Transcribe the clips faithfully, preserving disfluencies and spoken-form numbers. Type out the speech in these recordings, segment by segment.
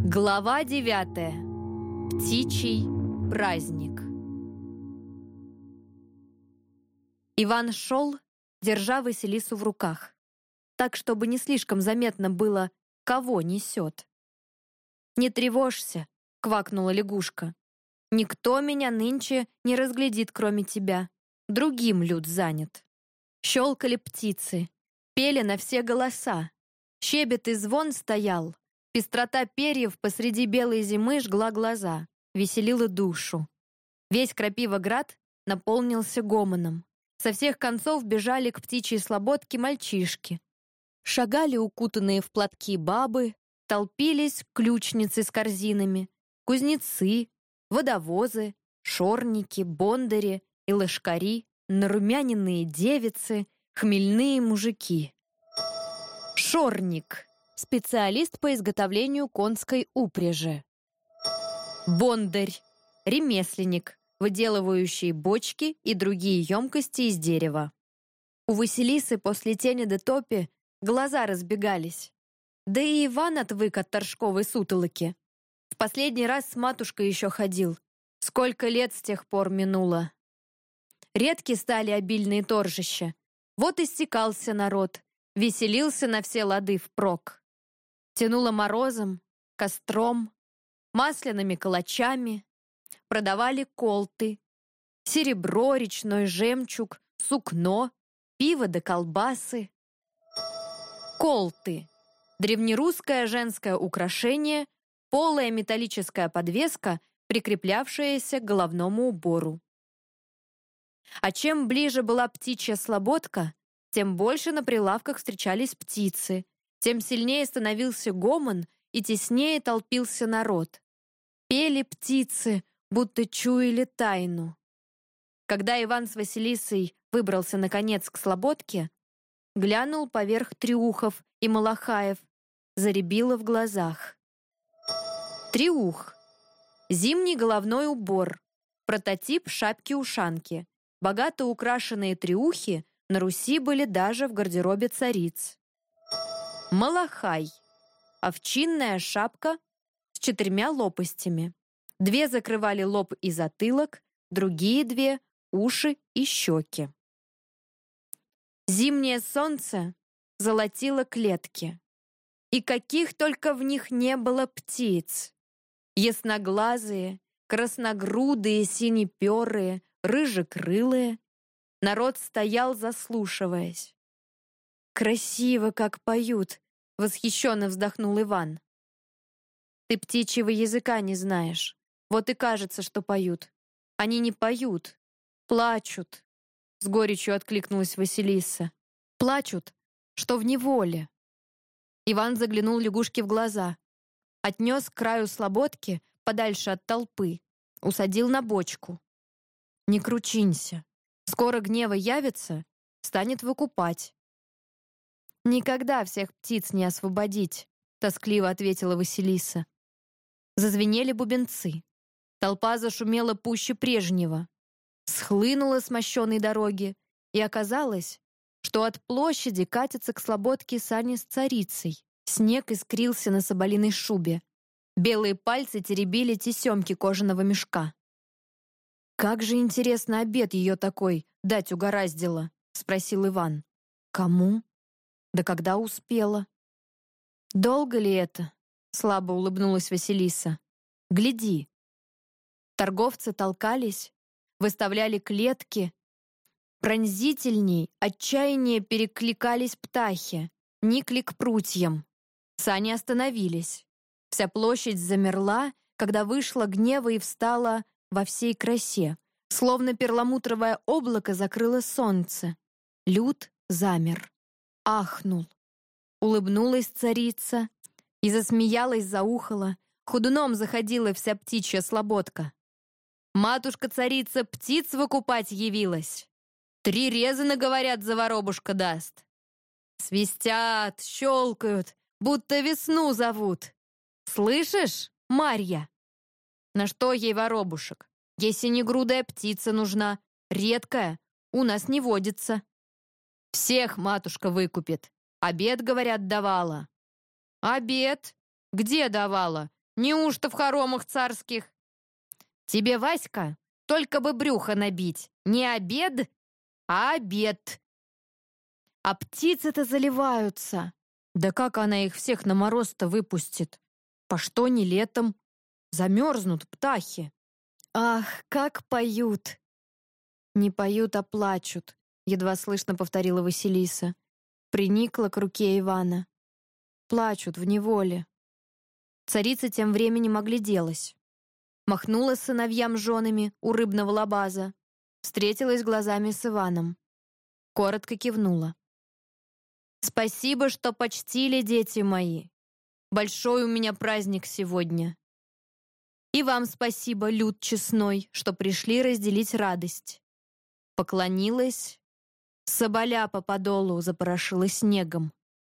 Глава девятая. Птичий праздник. Иван шел, держа Василису в руках, так, чтобы не слишком заметно было, кого несет. «Не тревожься», — квакнула лягушка. «Никто меня нынче не разглядит, кроме тебя. Другим люд занят». Щелкали птицы, пели на все голоса. Щебет и звон стоял. Пестрота перьев посреди белой зимы жгла глаза, веселила душу. Весь Крапивоград наполнился гомоном. Со всех концов бежали к птичьей слободке мальчишки. Шагали укутанные в платки бабы, толпились ключницы с корзинами, кузнецы, водовозы, шорники, бондари и лошкари, нарумяненные девицы, хмельные мужики. Шорник — специалист по изготовлению конской упряжи. Бондарь — ремесленник, выделывающий бочки и другие емкости из дерева. У Василисы после тени де топи глаза разбегались. Да и Иван отвык от торжковой сутолоки. В последний раз с матушкой еще ходил. Сколько лет с тех пор минуло. Редки стали обильные торжища. Вот и стекался народ, веселился на все лады впрок. Тянуло морозом, костром, масляными калачами. Продавали колты, серебро, речной жемчуг, сукно, пиво да колбасы. Колты — древнерусское женское украшение, полая металлическая подвеска, прикреплявшаяся к головному убору. А чем ближе была птичья слободка, тем больше на прилавках встречались птицы, тем сильнее становился гомон и теснее толпился народ. Пели птицы, будто чуяли тайну. Когда Иван с Василисой выбрался наконец к слободке, глянул поверх Триухов и Малахаев, зарябило в глазах. Триух — зимний головной убор, прототип шапки-ушанки. Богато украшенные триухи на Руси были даже в гардеробе цариц. Малахай — овчинная шапка с четырьмя лопастями. Две закрывали лоб и затылок, другие две — уши и щеки. Зимнее солнце золотило клетки. И каких только в них не было птиц. Ясноглазые, красногрудые, синеперые, рыжекрылые. Народ стоял, заслушиваясь. «Красиво, как поют!» — восхищенно вздохнул Иван. «Ты птичьего языка не знаешь. Вот и кажется, что поют. Они не поют, плачут», — с горечью откликнулась Василиса. «Плачут, что в неволе». Иван заглянул лягушке в глаза, отнес к краю слободки, подальше от толпы, усадил на бочку. «Не кручинься. Скоро гнева явится, станет выкупать». «Никогда всех птиц не освободить», — тоскливо ответила Василиса. Зазвенели бубенцы. Толпа зашумела пуще прежнего. Схлынула с мощенной дороги, и оказалось, что от площади катятся к слободке сани с царицей. Снег искрился на соболиной шубе. Белые пальцы теребили тесемки кожаного мешка. «Как же интересно обед ее такой дать угораздило?» — спросил Иван. «Кому? Да когда успела?» «Долго ли это?» — слабо улыбнулась Василиса. «Гляди». Торговцы толкались, выставляли клетки. Пронзительней, отчаяние перекликались птахи, никли к прутьям. Сани остановились. Вся площадь замерла, когда вышла гнева и встала во всей красе, словно перламутровое облако закрыло солнце. Люд замер, ахнул. Улыбнулась царица и засмеялась, заухала. Ходуном заходила вся птичья слободка. Матушка-царица птиц выкупать явилась. Три резаны, говорят, за воробушка даст. Свистят, щелкают, будто весну зовут. Слышишь, Марья? На что ей воробушек? Ей синегрудая птица нужна, редкая, у нас не водится. Всех матушка выкупит. Обед, говорят, давала. Обед? Где давала? Неужто в хоромах царских? Тебе, Васька, только бы брюхо набить. Не обед, а обед. А птицы-то заливаются. Да как она их всех на мороз-то выпустит? По что не летом? Замерзнут птахи. Ах, как поют! Не поют, а плачут, едва слышно повторила Василиса. Приникла к руке Ивана. Плачут в неволе. Царица тем временем огляделась. Махнула сыновьям женами у рыбного лабаза. Встретилась глазами с Иваном. Коротко кивнула. «Спасибо, что почтили, дети мои. Большой у меня праздник сегодня. И вам спасибо, люд честной, что пришли разделить радость». Поклонилась, соболя по подолу запорошила снегом.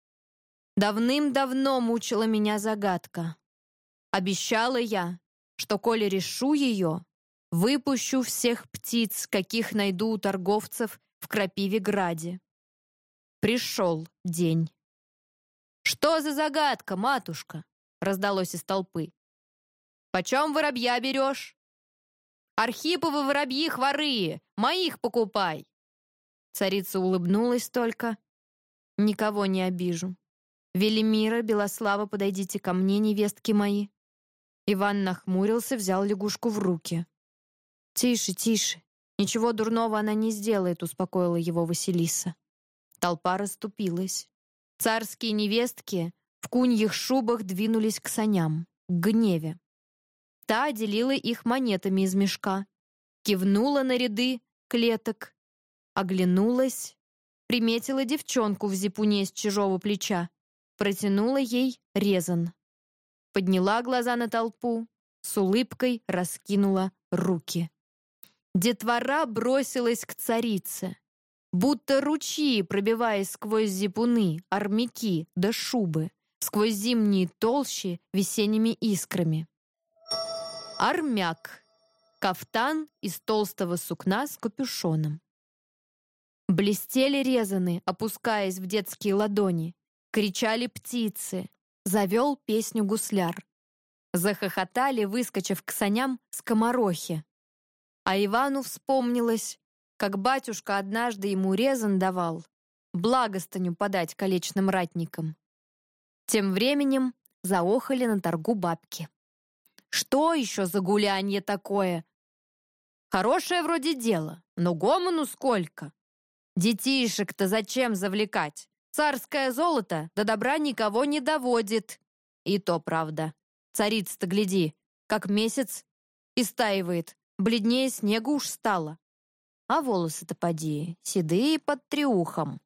Давным-давно мучила меня загадка. Обещала я, что, коли решу ее, выпущу всех птиц, каких найду у торговцев в Крапивеграде. Пришел день. «Что за загадка, матушка?» — раздалось из толпы. «Почем воробья берешь?» «Архиповы воробьи хворые, моих покупай!» Царица улыбнулась только. «Никого не обижу. Велимира, Белослава, подойдите ко мне, невестки мои». Иван нахмурился, взял лягушку в руки. «Тише, тише. Ничего дурного она не сделает», — успокоила его Василиса. Толпа расступилась. Царские невестки в куньих шубах двинулись к саням, к Гневе. Та делила их монетами из мешка, кивнула на ряды клеток, оглянулась, приметила девчонку в зипуне с чужого плеча, протянула ей резан. Подняла глаза на толпу, с улыбкой раскинула руки. Детвора бросилась к царице. Будто ручьи, пробиваясь сквозь зипуны, армяки да шубы, сквозь зимние толщи весенними искрами. Армяк. Кафтан из толстого сукна с капюшоном. Блестели резаны, опускаясь в детские ладони. Кричали птицы. Завел песню гусляр. Захохотали, выскочив к саням, скоморохи. А Ивану вспомнилось, как батюшка однажды ему резан давал, благостыню подать колечным ратникам. Тем временем заохали на торгу бабки. Что еще за гулянье такое? Хорошее вроде дело, но гомону сколько? Детишек-то зачем завлекать? Царское золото до добра никого не доводит. И то правда. Царица-то, гляди, как месяц истаивает, бледнее снега уж стало. А волосы-то поди, седые под треухом.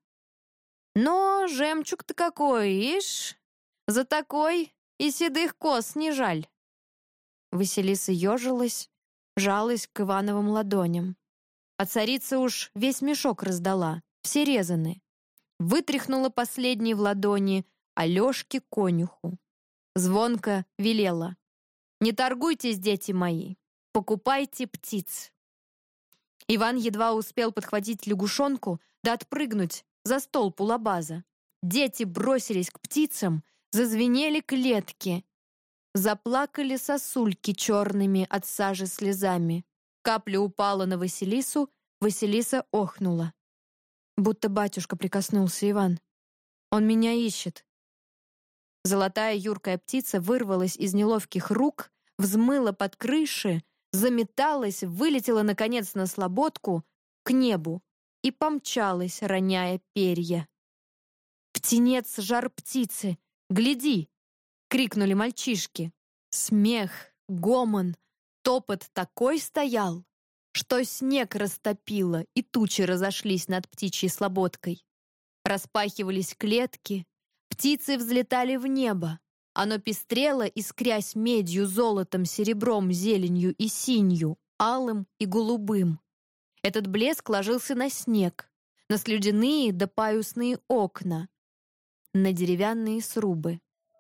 Но жемчуг-то какой, ишь, за такой и седых кос не жаль. Василиса ежилась, жалась к Ивановым ладоням. А царица уж весь мешок раздала, все резаны. Вытряхнула последний в ладони Алешке конюху. Звонко велела: «Не торгуйтесь, дети мои, покупайте птиц». Иван едва успел подхватить лягушонку да отпрыгнуть за столб у лабаза. Дети бросились к птицам, зазвенели клетки. Заплакали сосульки черными от сажи слезами. Капля упала на Василису, Василиса охнула. Будто батюшка прикоснулся, Иван. Он меня ищет. Золотая юркая птица вырвалась из неловких рук, взмыла под крыши, заметалась, вылетела, наконец, на слободку, к небу и помчалась, роняя перья. «Птенец, жар птицы! Гляди!» — крикнули мальчишки. Смех, гомон, топот такой стоял, что снег растопило, и тучи разошлись над птичьей слободкой. Распахивались клетки, птицы взлетали в небо. Оно пестрело, искрясь медью, золотом, серебром, зеленью и синью, алым и голубым. Этот блеск ложился на снег, на слюдяные да паюсные окна, на деревянные срубы.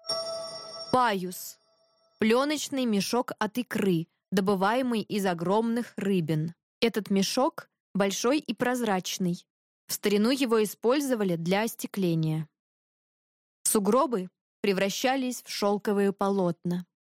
Паюс — пленочный мешок от икры, добываемый из огромных рыбин. Этот мешок большой и прозрачный. В старину его использовали для остекления. Сугробы превращались в шелковые полотна.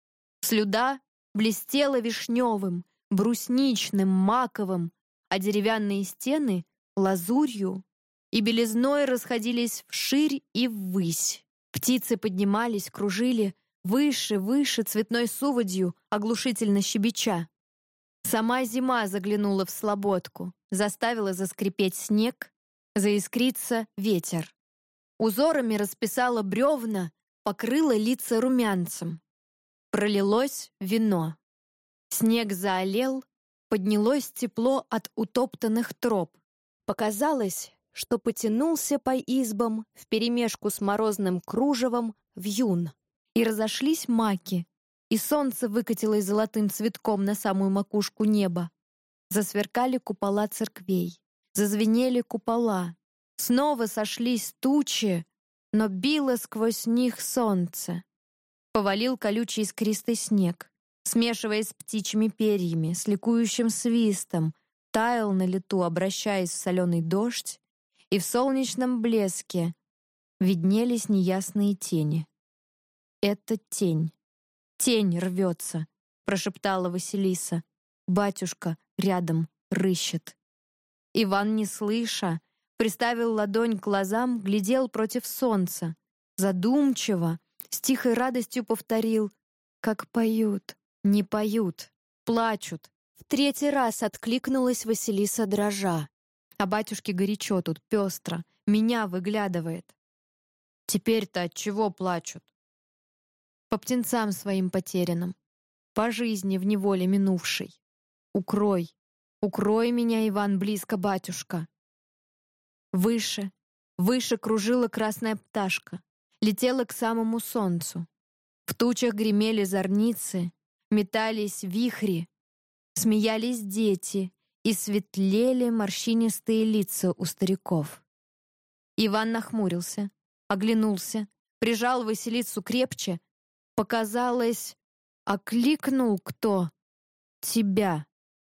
Слюда блестела вишневым, брусничным, маковым, а деревянные стены — лазурью, и белизной расходились вширь и ввысь. Птицы поднимались, кружили, выше, выше цветной суводью, оглушительно щебеча. Сама зима заглянула в слободку, заставила заскрипеть снег, заискриться ветер. Узорами расписала бревна, покрыла лица румянцем. Пролилось вино. Снег заолел, поднялось тепло от утоптанных троп. Показалось, что потянулся по избам вперемешку с морозным кружевом вьюн, и разошлись маки, и солнце выкатилось золотым цветком на самую макушку неба. Засверкали купола церквей, зазвенели купола. Снова сошлись тучи, но било сквозь них солнце. Повалил колючий искристый снег, смешиваясь с птичьими перьями, с ликующим свистом, таял на лету, обращаясь в соленый дождь, и в солнечном блеске виднелись неясные тени. «Это тень. Тень рвется», — прошептала Василиса. «Батюшка рядом рыщет». Иван, не слыша, приставил ладонь к глазам, глядел против солнца. Задумчиво, с тихой радостью повторил: «Как поют, не поют, плачут». В третий раз откликнулась Василиса дрожа. А батюшке горячо тут, пестро, меня выглядывает. Теперь-то от чего плачут? По птенцам своим потерянным, по жизни в неволе минувшей. Укрой, укрой меня, Иван, близко, батюшка. Выше, выше кружила красная пташка, летела к самому солнцу. В тучах гремели зорницы, метались вихри, смеялись дети, и светлели морщинистые лица у стариков. Иван нахмурился, оглянулся, прижал Василису крепче. Показалось, окликнул кто? Тебя.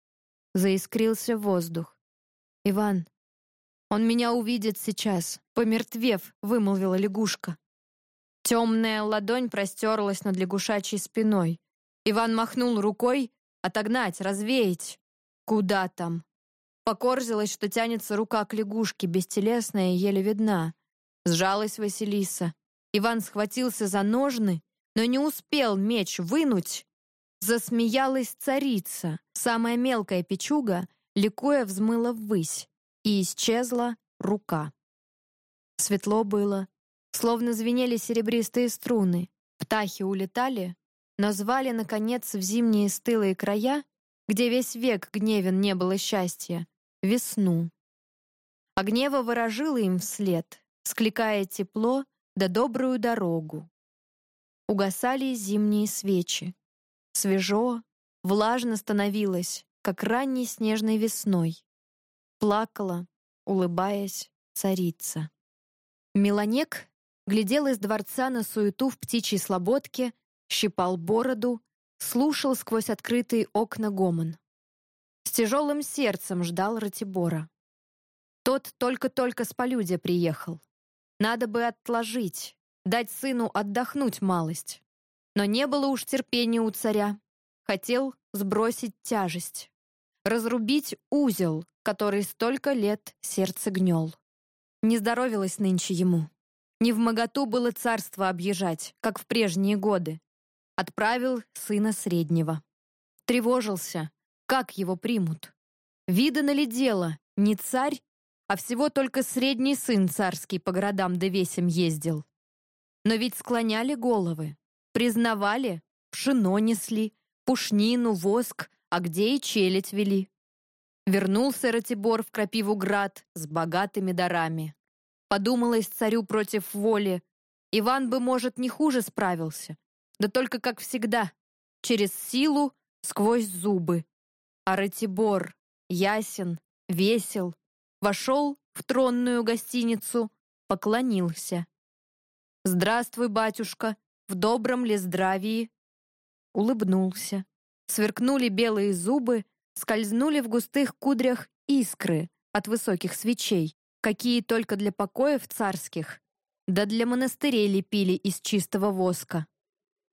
Заискрился воздух. «Иван, он меня увидит сейчас», — помертвев, вымолвила лягушка. Темная ладонь простерлась над лягушачьей спиной. Иван махнул рукой: «Отогнать, развеять». Куда там? Покорзилась, что тянется рука к лягушке, бестелесная и еле видна. Сжалась Василиса. Иван схватился за ножны, но не успел меч вынуть. Засмеялась царица. Самая мелкая печуга, ликуя, взмыла ввысь, и исчезла рука. Светло было, словно звенели серебристые струны. Птахи улетали, но звали, наконец, в зимние стылые края, где весь век гневен не было счастья, весну. А гнева ворожила им вслед, скликая тепло да добрую дорогу. Угасали зимние свечи. Свежо, влажно становилось, как ранней снежной весной. Плакала, улыбаясь, царица. Меланек глядел из дворца на суету в птичьей слободке, щипал бороду, слушал сквозь открытые окна гомон. С тяжелым сердцем ждал Ратибора. Тот только-только с полюдя приехал. Надо бы отложить, дать сыну отдохнуть малость. Но не было уж терпения у царя. Хотел сбросить тяжесть, разрубить узел, который столько лет сердце гнел. Не здоровилось нынче ему. Не вмоготу было царство объезжать, как в прежние годы. Отправил сына среднего. Тревожился, как его примут. Видано ли дело, не царь, а всего только средний сын царский по городам да весям ездил. Но ведь склоняли головы, признавали, пшено несли, пушнину, воск, а где и челядь вели. Вернулся Ратибор в Крапиву-град с богатыми дарами. Подумалось царю против воли, Иван бы, может, не хуже справился. Да только, как всегда, через силу, сквозь зубы. А Ратибор, ясен, весел, вошел в тронную гостиницу, поклонился. «Здравствуй, батюшка, в добром ли здравии?» Улыбнулся. Сверкнули белые зубы, скользнули в густых кудрях искры от высоких свечей, какие только для покоев царских, да для монастырей лепили из чистого воска.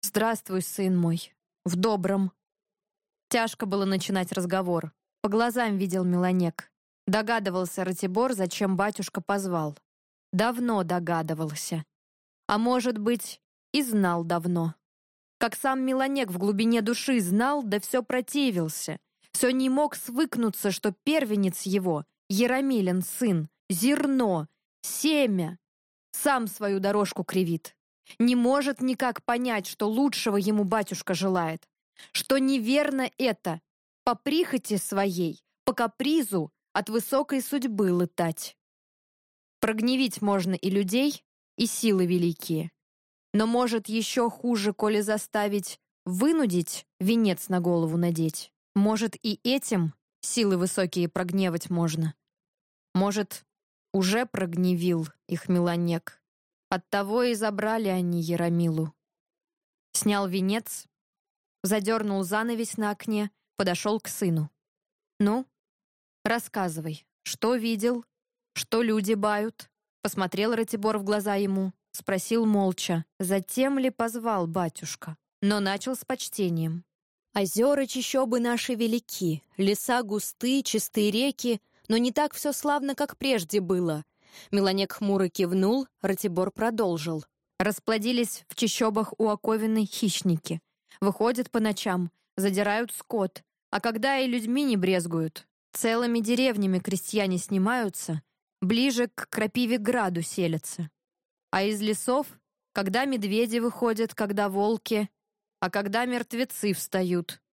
«Здравствуй, сын мой. В добром». Тяжко было начинать разговор. По глазам видел Меланек. Догадывался Ратибор, зачем батюшка позвал. Давно догадывался. А может быть, и знал давно. Как сам Меланек в глубине души знал, да все противился. Все не мог свыкнуться, что первенец его, Ярамилин сын, зерно, семя, сам свою дорожку кривит. Не может никак понять, что лучшего ему батюшка желает. Что неверно это, по прихоти своей, по капризу от высокой судьбы летать. Прогневить можно и людей, и силы великие. Но может еще хуже, коли заставить вынудить венец на голову надеть. Может и этим силы высокие прогневать можно. Может, уже прогневил их Меланек. Оттого и забрали они Ярамилу. Снял венец, задернул занавесь на окне, подошел к сыну. «Ну, рассказывай, что видел, что люди бают?» Посмотрел Ратибор в глаза ему, спросил молча, затем ли позвал батюшка, но начал с почтением. «Озера чащобы наши велики, леса густые, чистые реки, но не так все славно, как прежде было». Меланек хмуро кивнул, Ратибор продолжил. Расплодились в чащобах у оковенной хищники. Выходят по ночам, задирают скот, а когда и людьми не брезгуют. Целыми деревнями крестьяне снимаются, ближе к Крапиве-граду селятся. А из лесов, когда медведи выходят, когда волки, а когда мертвецы встают.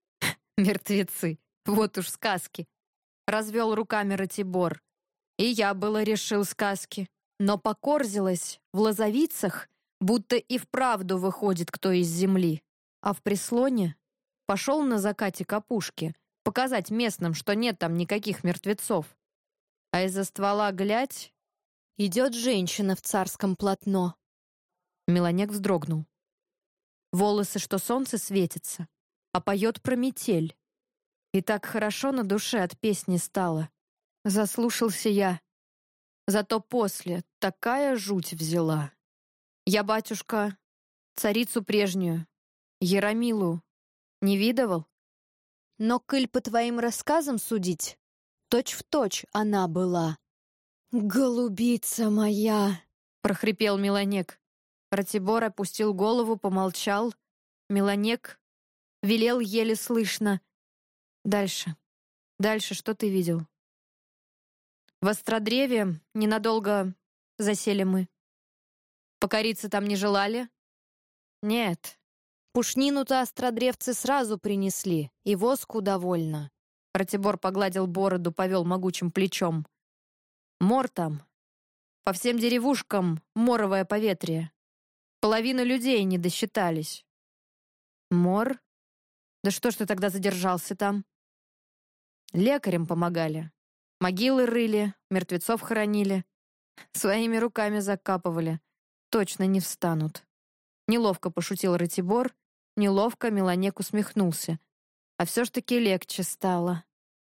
Мертвецы, вот уж сказки. Развел руками Ратибор. И я было решил сказки, но покорзилась в лозовицах, будто и вправду выходит кто из земли. А в Прислоне пошел на закате к опушке, показать местным, что нет там никаких мертвецов. А из-за ствола, глядь, идет женщина в царском полотно. Меланек вздрогнул. Волосы, что солнце светится, а поет про метель. И так хорошо на душе от песни стало. Заслушался я. Зато после такая жуть взяла. Я, батюшка, царицу прежнюю, Ярамилу, не видывал? Но, коль по твоим рассказам судить, точь-в-точь она была. «Голубица моя!» — прохрипел Меланек. Ратибор опустил голову, помолчал. Меланек велел еле слышно. «Дальше. Дальше что ты видел?» В Остродреве ненадолго засели мы. Покориться там не желали? Нет. Пушнину-то остродревцы сразу принесли, и воску довольно. Ратибор погладил бороду, повел могучим плечом. Мор там. По всем деревушкам моровое поветрие. Половина людей не досчитались. Мор? Да что ж ты тогда задержался там? Лекарям помогали. Могилы рыли, мертвецов хоронили. Своими руками закапывали. Точно не встанут. Неловко пошутил Ратибор, неловко Меланек усмехнулся. А все ж таки легче стало.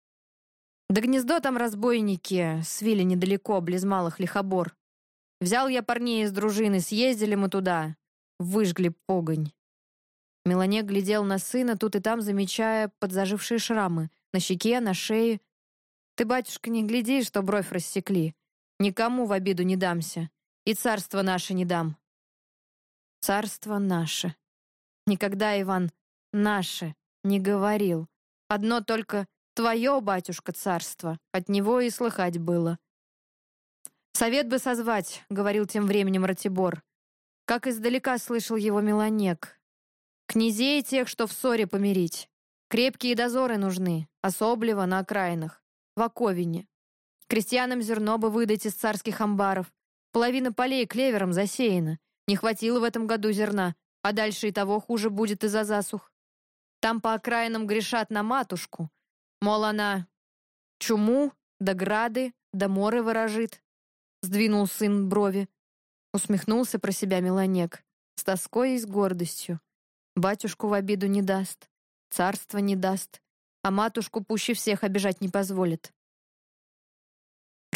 Да гнездо там разбойники свили недалеко, близ малых Лихобор. Взял я парней из дружины, съездили мы туда. Выжгли погонь. Меланек глядел на сына, тут и там замечая подзажившие шрамы. На щеке, на шее. Ты, батюшка, не гляди, что бровь рассекли. Никому в обиду не дамся. И царство наше не дам. Царство наше. Никогда, Иван, наше не говорил. Одно только твое, батюшка, царство. От него и слыхать было. Совет бы созвать, говорил тем временем Ратибор. Как издалека слышал его Меланек. Князей тех, что в ссоре помирить. Крепкие дозоры нужны, особливо на окраинах. В Оковине. Крестьянам зерно бы выдать из царских амбаров. Половина полей клевером засеяна. Не хватило в этом году зерна, а дальше и того хуже будет из-за засух. Там по окраинам грешат на матушку. Мол, она чуму, да грады, да моры ворожит. Сдвинул сын брови. Усмехнулся про себя Меланек. С тоской и с гордостью. Батюшку в обиду не даст. Царство не даст. А матушку пуще всех обижать не позволит.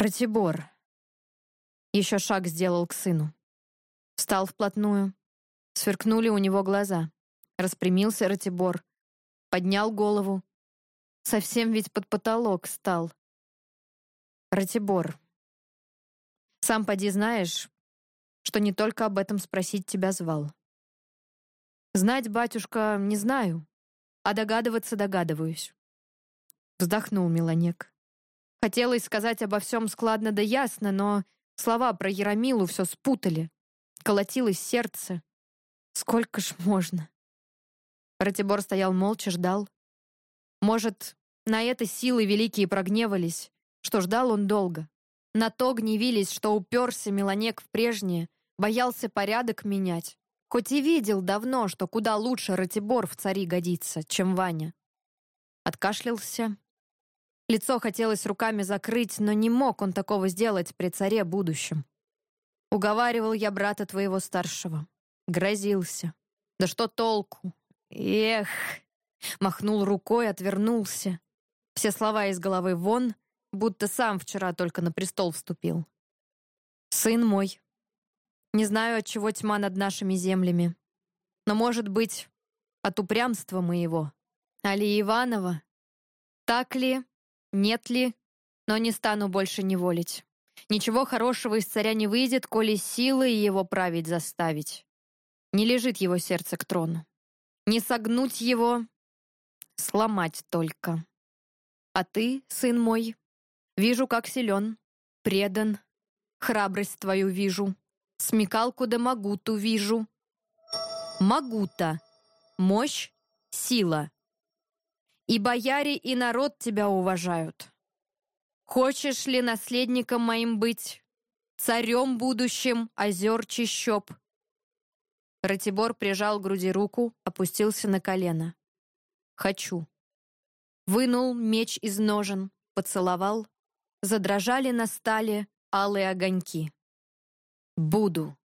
Ратибор еще шаг сделал к сыну. Встал вплотную. Сверкнули у него глаза. Распрямился Ратибор. Поднял голову. Совсем ведь под потолок стал. Ратибор, сам поди знаешь, что не только об этом спросить тебя звал. Знать, батюшка, не знаю, а догадываться догадываюсь. Вздохнул Милонек. Хотелось сказать обо всем складно да ясно, но слова про Яромилу все спутали. Колотилось сердце. Сколько ж можно? Ратибор стоял молча, ждал. Может, на это силы великие прогневались, что ждал он долго. На то гневились, что уперся Милонек в прежнее, боялся порядок менять. Хоть и видел давно, что куда лучше Ратибор в цари годится, чем Ваня. Откашлялся. Лицо хотелось руками закрыть, но не мог он такого сделать при царе будущем. Уговаривал я брата твоего старшего. Грозился. Да что толку? Эх! Махнул рукой, отвернулся. Все слова из головы вон, будто сам вчера только на престол вступил. Сын мой, не знаю, от чего тьма над нашими землями, но, может быть, от упрямства моего. Али Иванова? Так ли? Нет ли? Но не стану больше неволить. Ничего хорошего из царя не выйдет, коли силой его править заставить. Не лежит его сердце к трону. Не согнуть его, сломать только. А ты, сын мой, вижу, как силен, предан, храбрость твою вижу, смекалку да могуту вижу. Могута, мощь, сила. И бояре, и народ тебя уважают. Хочешь ли наследником моим быть, царем будущим озер чащоб? Ратибор прижал к груди руку, опустился на колено. Хочу. Вынул меч из ножен, поцеловал. Задрожали на стале алые огоньки. Буду.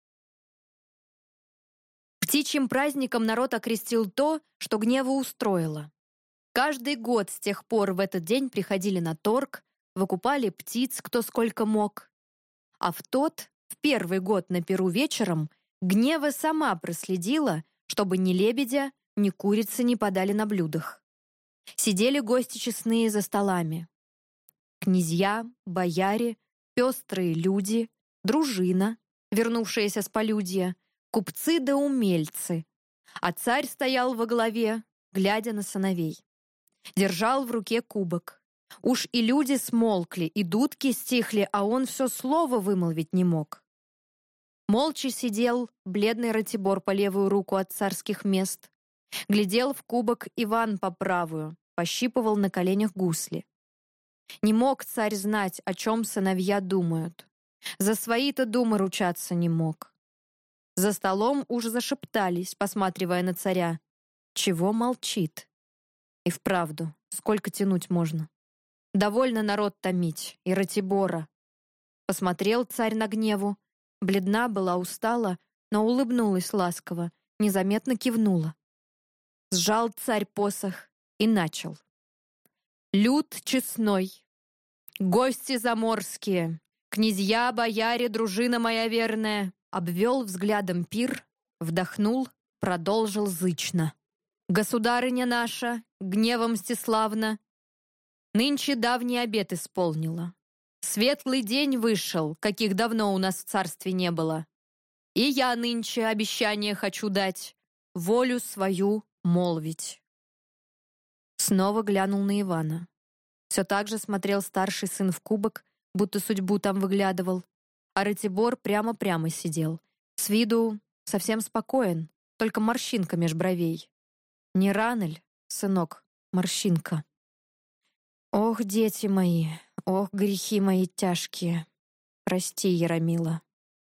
Птичьим праздником народ окрестил то, что гневу устроило. Каждый год с тех пор в этот день приходили на торг, выкупали птиц кто сколько мог. А в тот, в первый год на пиру вечером, Гнева сама проследила, чтобы ни лебедя, ни курицы не подали на блюдах. Сидели гости честные за столами. Князья, бояре, пестрые люди, дружина, вернувшаяся с полюдья, купцы да умельцы. А царь стоял во главе, глядя на сыновей. Держал в руке кубок. Уж и люди смолкли, и дудки стихли, а он все слово вымолвить не мог. Молча сидел бледный Ратибор по левую руку от царских мест. Глядел в кубок Иван по правую, пощипывал на коленях гусли. Не мог царь знать, о чем сыновья думают. За свои-то думы ручаться не мог. За столом уж зашептались, посматривая на царя. Чего молчит? И вправду, сколько тянуть можно? Довольно народ томить, и Ратибора. Посмотрел царь на Гневу. Бледна была, устала, но улыбнулась ласково, незаметно кивнула. Сжал царь посох и начал. «Люд честной, гости заморские, князья, бояре, дружина моя верная», обвел взглядом пир, вдохнул, продолжил зычно. «Государыня наша, Гнева Мстиславна, нынче давний обет исполнила. Светлый день вышел, каких давно у нас в царстве не было. И я нынче обещание хочу дать, волю свою молвить». Снова глянул на Ивана. Все так же смотрел старший сын в кубок, будто судьбу там выглядывал, а Ратибор прямо-прямо сидел. С виду совсем спокоен, только морщинка меж бровей. Не рано ль, сынок, морщинка? Ох, дети мои, ох, грехи мои тяжкие. Прости, Яромила.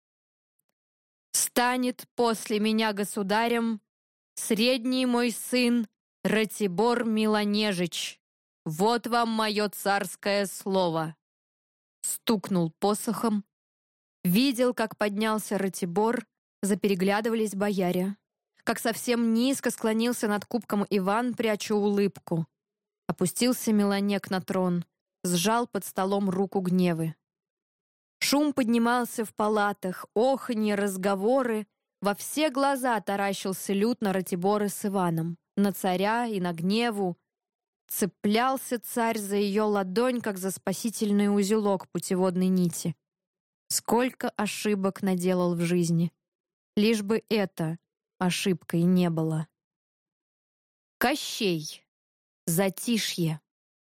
Станет после меня государем средний мой сын Ратибор Милонежич. Вот вам мое царское слово. Стукнул посохом. Видел, как поднялся Ратибор, запереглядывались бояре. Как совсем низко склонился над кубком Иван, пряча улыбку. Опустился Милонек на трон, сжал под столом руку Гневы. Шум поднимался в палатах, оханье, разговоры, Во все глаза таращился Лют на Ратибора с Иваном, на царя и на Гневу. Цеплялся царь за ее ладонь, как за спасительный узелок путеводной нити. Сколько ошибок наделал в жизни. Лишь бы это ошибкой не было. Кощей. Затишье.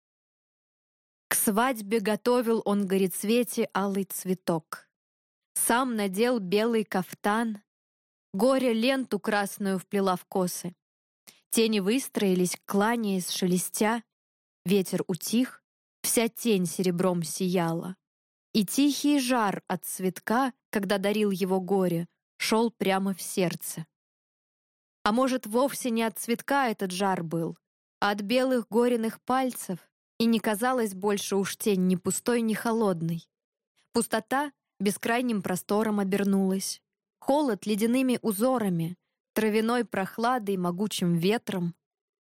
К свадьбе готовил он горецвете алый цветок. Сам надел белый кафтан, горе ленту красную вплела в косы. Тени выстроились, кланяясь, шелестя. Ветер утих, вся тень серебром сияла. И тихий жар от цветка, когда дарил его горе, шел прямо в сердце. А может, вовсе не от цветка этот жар был, а от белых горяных пальцев, и не казалось больше уж тень ни пустой, ни холодной. Пустота бескрайним простором обернулась, холод ледяными узорами, травяной прохладой, могучим ветром.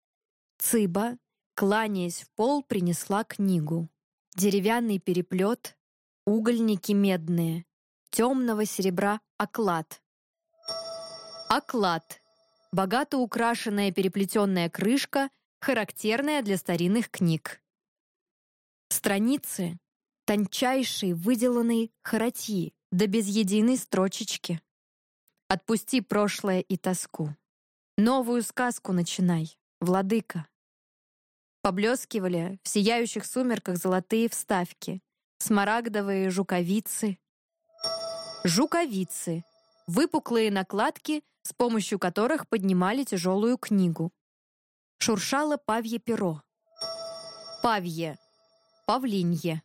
Цыба, кланяясь в пол, принесла книгу. Деревянный переплет, угольники медные, темного серебра оклад. Оклад. Богато украшенная переплетенная крышка, характерная для старинных книг. Страницы тончайшей выделанной харатьи, да без единой строчечки. Отпусти прошлое и тоску. Новую сказку начинай, владыка. Поблескивали в сияющих сумерках золотые вставки, смарагдовые жуковицы. Жуковицы — выпуклые накладки, с помощью которых поднимали тяжелую книгу. Шуршало павье перо. Павье — павлинье.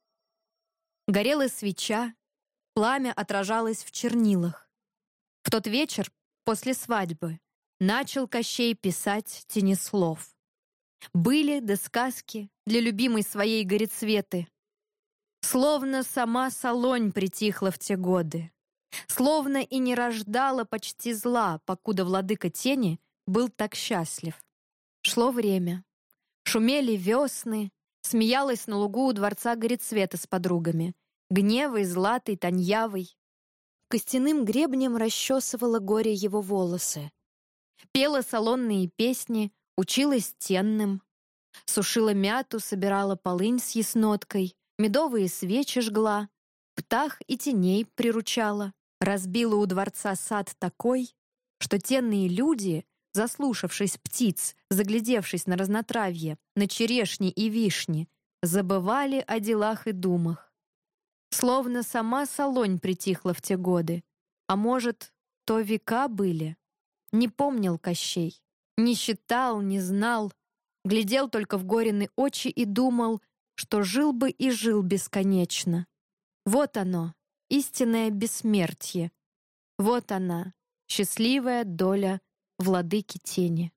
Горела свеча, пламя отражалось в чернилах. В тот вечер, после свадьбы, начал Кощей писать тенеслов. Были да сказки для любимой своей Горецветы. Словно сама Солонь притихла в те годы. Словно и не рождала почти зла, покуда владыка тени был так счастлив. Шло время. Шумели весны, смеялась на лугу у дворца Горецвета с подругами, Гневой, Златой, Таньявой. Костяным гребнем расчесывала горе его волосы. Пела салонные песни, училась тенным. Сушила мяту, собирала полынь с ясноткой, медовые свечи жгла, птах и теней приручала. Разбила у дворца сад такой, что тенные люди, заслушавшись птиц, заглядевшись на разнотравье, на черешни и вишни, забывали о делах и думах. Словно сама Солонь притихла в те годы. А может, то века были? Не помнил Кощей, не считал, не знал, глядел только в горины очи и думал, что жил бы и жил бесконечно. Вот оно, истинное бессмертие. Вот она, счастливая доля владыки тени.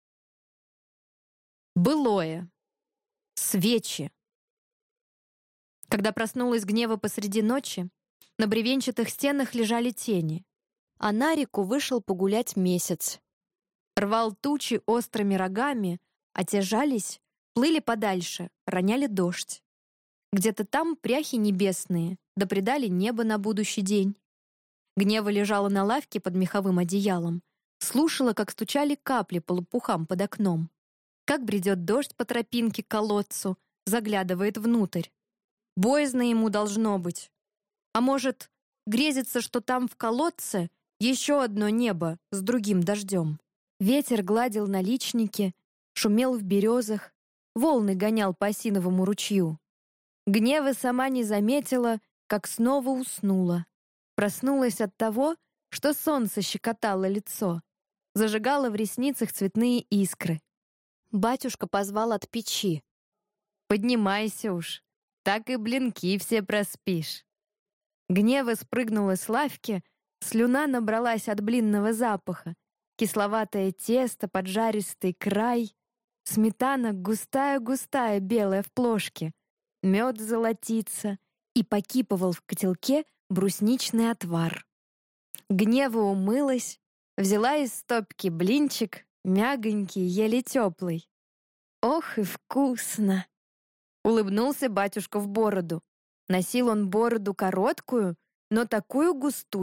Былое. Свечи. Когда проснулась Гнева посреди ночи, на бревенчатых стенах лежали тени, а на реку вышел погулять месяц. Рвал тучи острыми рогами, а те жались, плыли подальше, роняли дождь. Где-то там пряхи небесные, да придали небо на будущий день. Гнева лежала на лавке под меховым одеялом, слушала, как стучали капли по лопухам под окном, как бредет дождь по тропинке к колодцу, заглядывает внутрь. Боязно ему должно быть. А может, грезится, что там в колодце еще одно небо с другим дождем. Ветер гладил наличники, шумел в березах, волны гонял по осиновому ручью. Гнева сама не заметила, как снова уснула. Проснулась от того, что солнце щекотало лицо, зажигало в ресницах цветные искры. Батюшка позвал от печи. «Поднимайся уж, так и блинки все проспишь». Гнева спрыгнула с лавки, слюна набралась от блинного запаха, кисловатое тесто, поджаристый край, сметана густая-густая, белая в плошке, мед золотится, и покипывал в котелке брусничный отвар. Гнева умылась, взяла из стопки блинчик, мягонький, еле теплый. Ох и вкусно! Улыбнулся батюшка в бороду. Носил он бороду короткую, но такую густую,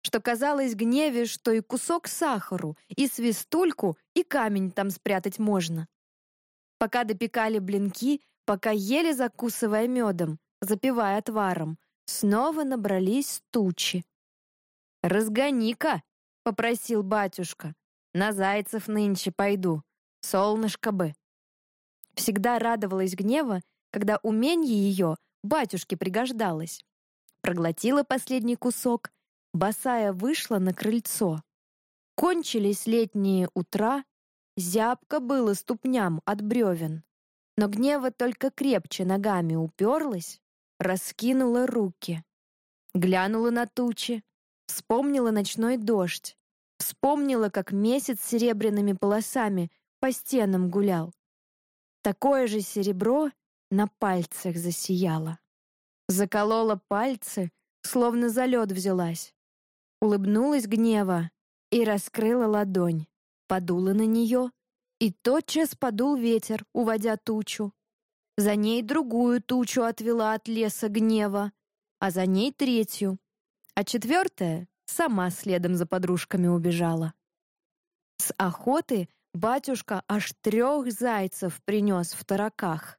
что казалось Гневе, что и кусок сахару, и свистульку, и камень там спрятать можно. Пока допекали блинки, пока ели, закусывая медом, запивая отваром, снова набрались тучи. «Разгони-ка!» — попросил батюшка. «На зайцев нынче пойду. Солнышко бы!» Всегда радовалась Гнева, когда уменье ее батюшке пригождалось. Проглотила последний кусок, босая вышла на крыльцо. Кончились летние утра, зябко было ступням от бревен. Но Гнева только крепче ногами уперлась, раскинула руки. Глянула на тучи, вспомнила ночной дождь, вспомнила, как месяц с серебряными полосами по стенам гулял. Такое же серебро на пальцах засияло. Заколола пальцы, словно за лед взялась. Улыбнулась Гнева и раскрыла ладонь, подула на нее, и тотчас подул ветер, уводя тучу. За ней другую тучу отвела от леса Гнева, а за ней третью, а четвертая сама следом за подружками убежала. С охоты батюшка аж трех зайцев принес в тараках.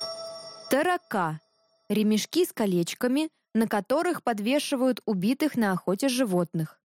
Тарака — ремешки с колечками, на которых подвешивают убитых на охоте животных.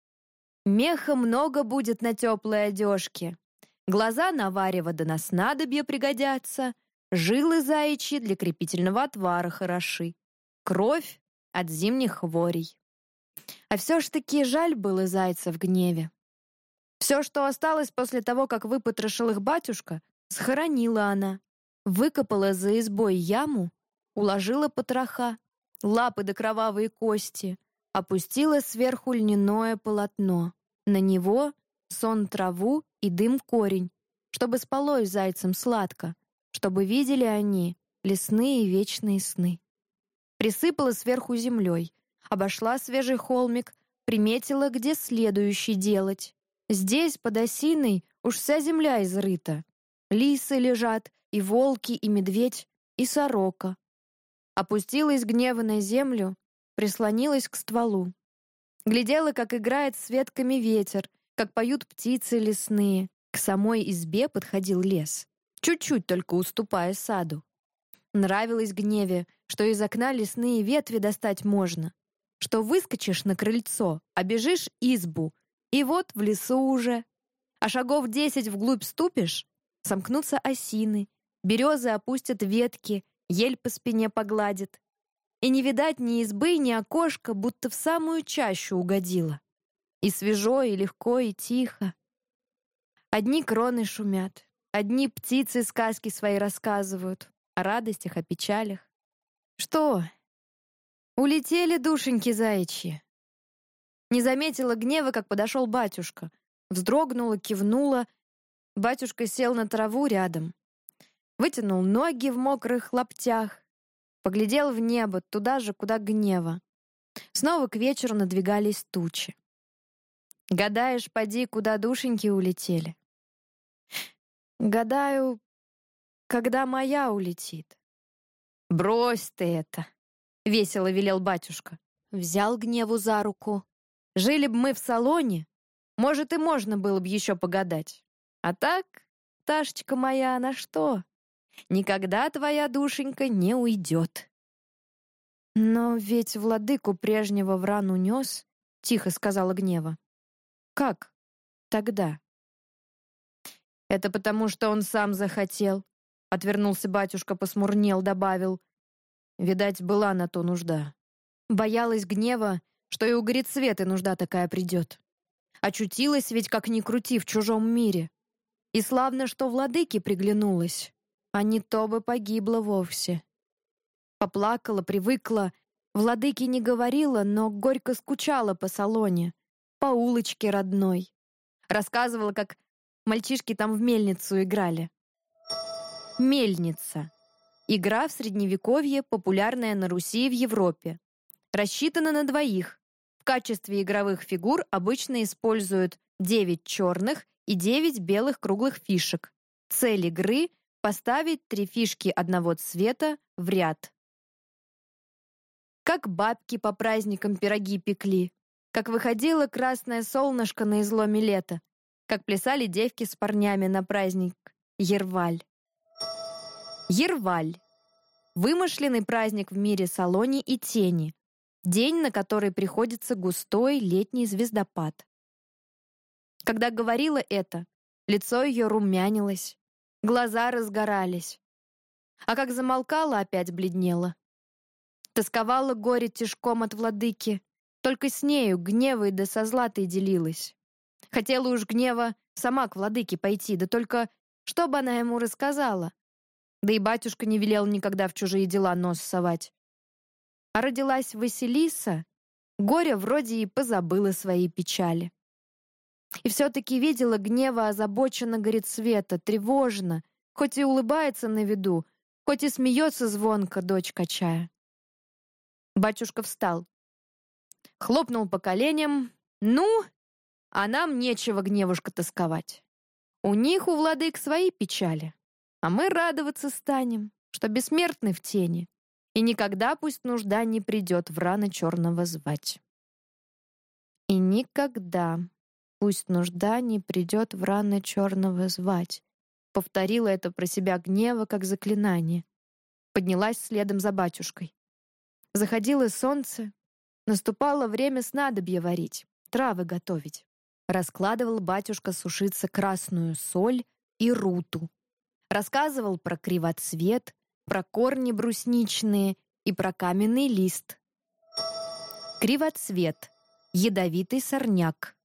Меха много будет на теплой одежке. Глаза на варево да на снадобье пригодятся, жилы заячьи для крепительного отвара хороши, кровь от зимних хворей. А все ж таки жаль было зайца в Гневе. Все, что осталось после того, как выпотрошил их батюшка, схоронила она, выкопала за избой яму, уложила потроха, лапы да кровавые кости, опустила сверху льняное полотно. На него сон траву и дым корень, чтобы спалось зайцам сладко, чтобы видели они лесные вечные сны. Присыпала сверху землей, обошла свежий холмик, приметила, где следующий делать. Здесь, под осиной, уж вся земля изрыта. Лисы лежат, и волки, и медведь, и сорока. Опустилась Гнева на землю, прислонилась к стволу. Глядела, как играет с ветками ветер, как поют птицы лесные. К самой избе подходил лес, чуть-чуть только уступая саду. Нравилось Гневе, что из окна лесные ветви достать можно, что выскочишь на крыльцо, обежишь избу, и вот в лесу уже. А шагов десять вглубь ступишь, сомкнутся осины, березы опустят ветки, ель по спине погладит. И не видать ни избы, ни окошка, будто в самую чащу угодила. И свежо, и легко, и тихо. Одни кроны шумят, одни птицы сказки свои рассказывают о радостях, о печалях. Что? Улетели душеньки заячьи. Не заметила Гнева, как подошел батюшка. Вздрогнула, кивнула. Батюшка сел на траву рядом. Вытянул ноги в мокрых лаптях. Поглядел в небо, туда же, куда Гнева. Снова к вечеру надвигались тучи. Гадаешь, поди, куда душеньки улетели? Гадаю, когда моя улетит. Брось ты это, весело велел батюшка. Взял Гневу за руку. Жили б мы в салоне, может, и можно было бы еще погадать. А так, пташечка моя, на что? Никогда твоя душенька не уйдет. Но ведь владыку прежнего Вран унес, тихо сказала Гнева. Как тогда? Это потому, что он сам захотел. Отвернулся батюшка, посмурнел, добавил. Видать, была на то нужда. Боялась Гнева, что и у Горецветы нужда такая придет. Очутилась ведь, как ни крути, в чужом мире. И славно, что владыке приглянулась, а не то бы погибла вовсе. Поплакала, привыкла, владыке не говорила, но горько скучала по салоне, по улочке родной. Рассказывала, как мальчишки там в мельницу играли. Мельница. Игра в Средневековье, популярная на Руси и в Европе. Рассчитана на двоих. В качестве игровых фигур обычно используют девять черных и девять белых круглых фишек. Цель игры — поставить три фишки одного цвета в ряд. Как бабки по праздникам пироги пекли. как выходило красное солнышко на изломе лета, как плясали девки с парнями на праздник Ерваль. Ерваль — вымышленный праздник в мире Салони и Тени, день, на который приходится густой летний звездопад. Когда говорила это, лицо ее румянилось, глаза разгорались, а как замолкала, опять бледнела. Тосковала горе тишком от владыки, только с нею гнева и да со златой делилась. Хотела уж гнева сама к владыке пойти, да только что бы она ему рассказала? Да и батюшка не велел никогда в чужие дела нос совать. А родилась Василиса, горе вроде и позабыла свои печали. И все-таки видела гнева озабоченно горит света, тревожно, хоть и улыбается на виду, хоть и смеется звонко, дочь качая. Батюшка встал, хлопнул по коленям. «Ну, а нам нечего гневушка тосковать. У них, у владык, свои печали, а мы радоваться станем, что бессмертны в тени, и никогда пусть нужда не придет врана черного звать». И никогда пусть нужда не придет врана черного звать. Повторила это про себя гнева, как заклинание. Поднялась следом за батюшкой. Заходило солнце, наступало время снадобья варить, травы готовить. Раскладывал батюшка сушиться красную соль и руту. Рассказывал про кривоцвет, про корни брусничные и про каменный лист. Кривоцвет — ядовитый сорняк.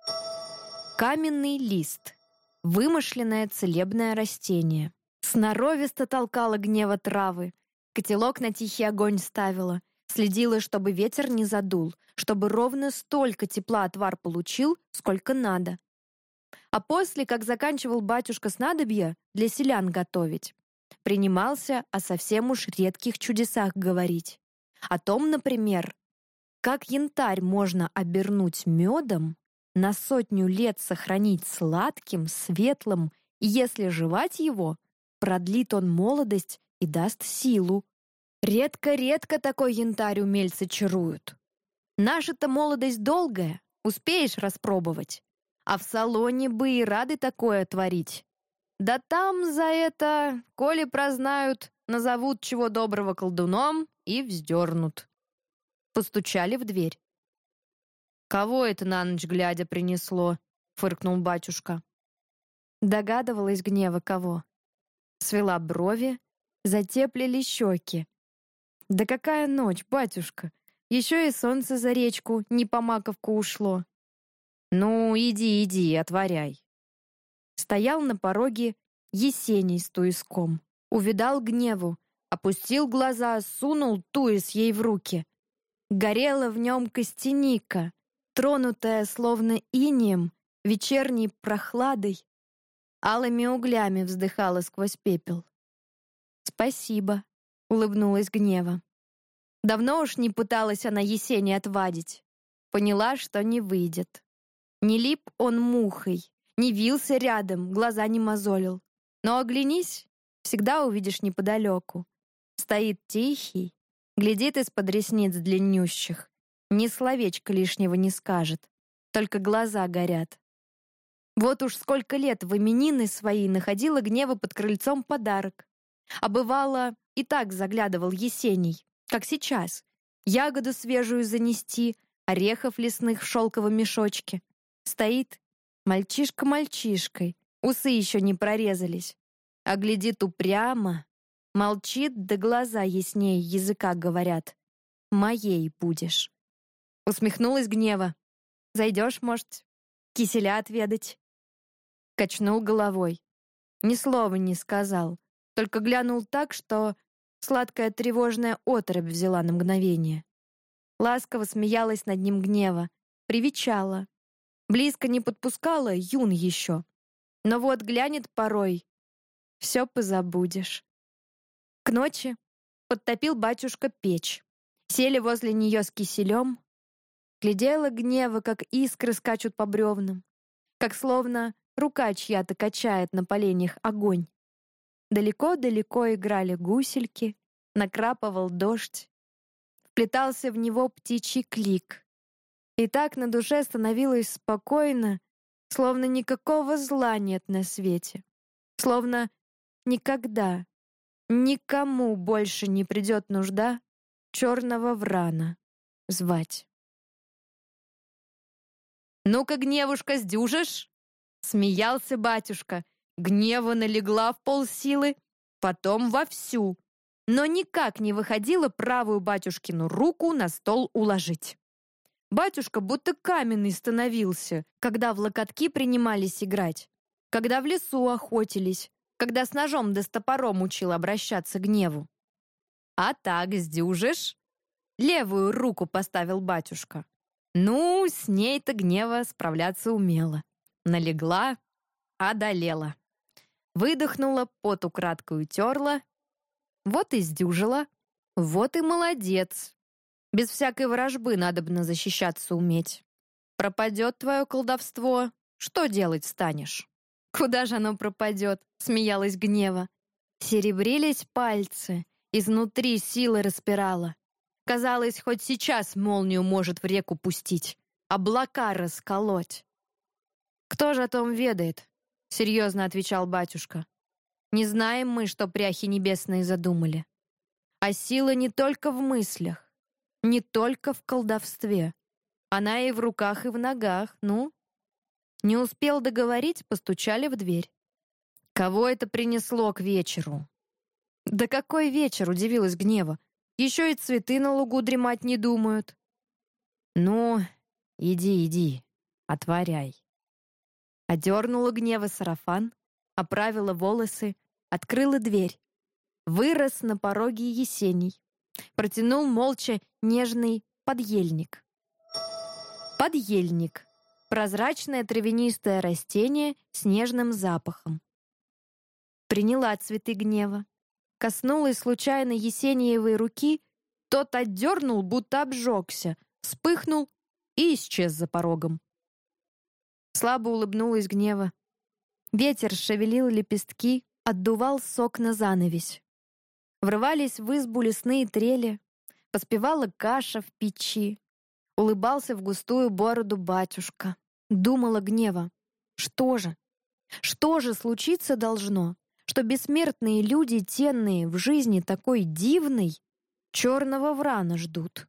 Каменный лист — вымышленное целебное растение. Сноровисто толкала гнева травы, котелок на тихий огонь ставила, следила, чтобы ветер не задул, чтобы ровно столько тепла отвар получил, сколько надо. А после, как заканчивал батюшка снадобья для селян готовить, принимался о совсем уж редких чудесах говорить. О том, например, как янтарь можно обернуть медом, на сотню лет сохранить сладким, светлым, и если жевать его, продлит он молодость и даст силу. Редко-редко такой янтарь умельцы чаруют. Наша-то молодость долгая, успеешь распробовать. А в салоне бы и рады такое творить. Да там за это, коли прознают, назовут чего доброго колдуном и вздернут. Постучали в дверь. «Кого это на ночь глядя принесло?» — фыркнул батюшка. Догадывалась гнева кого. Свела брови, затеплили щеки. «Да какая ночь, батюшка! Еще и солнце за речку, не по маковку ушло». «Ну, иди, иди, отворяй». Стоял на пороге Есений с туиском. Увидал гневу, опустил глаза, сунул туис ей в руки. Горела в нем костяника, тронутая словно инеем, вечерней прохладой, алыми углями вздыхала сквозь пепел. «Спасибо», — улыбнулась гнева. Давно уж не пыталась она Есения отвадить. Поняла, что не выйдет. Не лип он мухой, не вился рядом, глаза не мозолил. Но оглянись, всегда увидишь неподалеку. Стоит тихий, глядит из-под ресниц длиннющих, ни словечка лишнего не скажет, только глаза горят. Вот уж сколько лет в именины свои находила гнева под крыльцом подарок. А бывало, и так заглядывал Есений, как сейчас, ягоду свежую занести, орехов лесных в шелковом мешочке. Стоит мальчишка мальчишкой, усы еще не прорезались, а глядит упрямо, молчит, да глаза яснее языка говорят. «Моей будешь». Усмехнулась гнева. «Зайдешь, может, киселя отведать?» Качнул головой. Ни слова не сказал, только глянул так, что сладкая тревожная оторопь взяла на мгновение. Ласково смеялась над ним гнева, привечала. Близко не подпускала, юн еще. Но вот глянет порой, все позабудешь. К ночи подтопил батюшка печь. Сели возле нее с киселем. Глядела гнева, как искры скачут по бревнам, как словно рука чья-то качает на поленьях огонь. Далеко-далеко играли гусельки, накрапывал дождь. Вплетался в него птичий клик. И так на душе становилось спокойно, словно никакого зла нет на свете, словно никогда, никому больше не придет нужда черного врана звать. «Ну-ка, Гневушка, сдюжишь?» — смеялся батюшка. Гнева налегла в полсилы, потом вовсю, но никак не выходила правую батюшкину руку на стол уложить. Батюшка будто каменный становился, когда в локотки принимались играть, когда в лесу охотились, когда с ножом да с топором учил обращаться Гневу. «А так сдюжишь?» Левую руку поставил батюшка. Ну, с ней-то Гнева справляться умела. Налегла, одолела. Выдохнула, пот украдкой утерла. Вот и сдюжила. Вот и молодец. Без всякой ворожбы надобно защищаться уметь. Пропадет твое колдовство, что делать станешь? Куда же оно пропадет? Смеялась Гнева. Серебрились пальцы, изнутри силы распирала. Казалось, хоть сейчас молнию может в реку пустить, облака расколоть. «Кто же о том ведает?» — серьезно отвечал батюшка. «Не знаем мы, что пряхи небесные задумали. А сила не только в мыслях, не только в колдовстве. Она и в руках, и в ногах. Ну?» Не успел договорить, постучали в дверь. «Кого это принесло к вечеру?» «Да какой вечер?» — удивилась Гнева. «Еще и цветы на лугу дремать не думают». «Ну, иди, иди, отворяй». Одернула Гнева сарафан, оправила волосы, открыла дверь. Вырос на пороге Есений. Протянул молча нежный подъельник. Подъельник — прозрачное травянистое растение с нежным запахом. Приняла цветы Гнева. Коснулась случайно Есениевой руки, тот отдернул, будто обжегся, вспыхнул и исчез за порогом. Слабо улыбнулась Гнева. Ветер шевелил лепестки, отдувал сок на занавесь. Врывались в избу лесные трели, поспевала каша в печи. Улыбался в густую бороду батюшка. Думала Гнева. Что же? Что же случиться должно, что бессмертные люди тенные в жизни такой дивной черного врана ждут?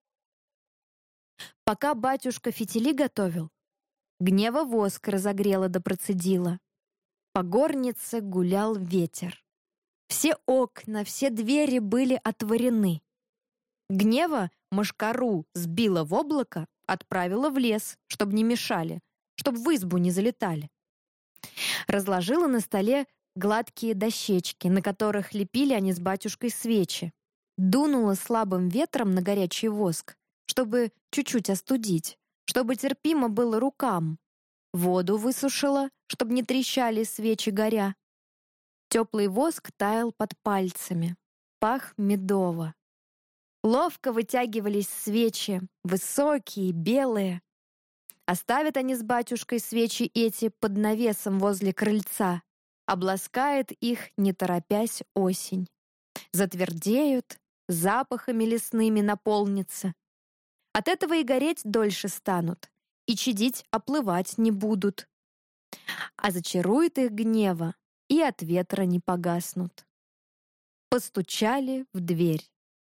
Пока батюшка фитили готовил, Гнева воск разогрела да процедила. По горнице гулял ветер. Все окна, все двери были отворены. Гнева мошкару сбила в облако, отправила в лес, чтобы не мешали, чтобы в избу не залетали. Разложила на столе гладкие дощечки, на которых лепили они с батюшкой свечи. Дунула слабым ветром на горячий воск, чтобы чуть-чуть остудить, чтобы терпимо было рукам. Воду высушила, чтобы не трещали свечи горя. Теплый воск таял под пальцами, пах медово. Ловко вытягивались свечи, высокие, белые. Оставят они с батюшкой свечи эти под навесом возле крыльца. Обласкает их, не торопясь, осень. Затвердеют, запахами лесными наполнятся. От этого и гореть дольше станут, и чадить, оплывать не будут. А зачарует их Гнева, и от ветра не погаснут. Постучали в дверь.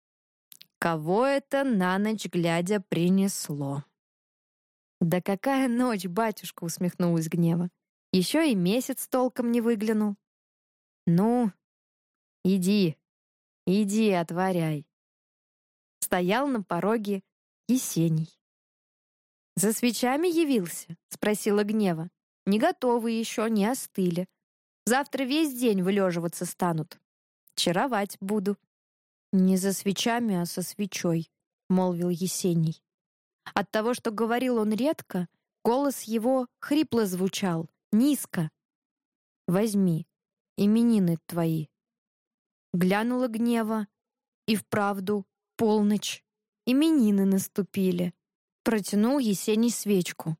Кого это на ночь глядя принесло? «Да какая ночь, батюшка!» — усмехнулась Гнева. «Еще и месяц толком не выглянул». «Ну, иди, иди, отворяй». Стоял на пороге Есений. «За свечами явился?» — спросила Гнева. «Не готовы еще, не остыли. Завтра весь день вылеживаться станут. Чаровать буду». «Не за свечами, а со свечой», — молвил Есений. От того, что говорил он редко, голос его хрипло звучал, низко. «Возьми, именины твои». Глянула Гнева, и вправду полночь. Именины наступили. Протянул Есений свечку.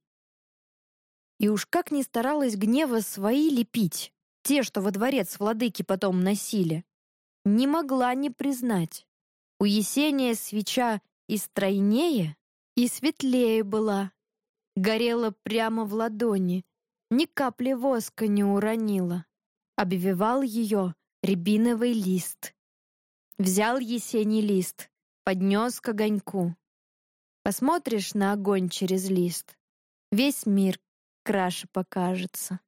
И уж как ни старалась Гнева свои лепить, те, что во дворец владыки потом носили, не могла не признать. У Есения свеча и стройнее, И светлее была, горела прямо в ладони, ни капли воска не уронила. Обвивал ее рябиновый лист. Взял Есений лист, поднес к огоньку. Посмотришь на огонь через лист, весь мир краше покажется.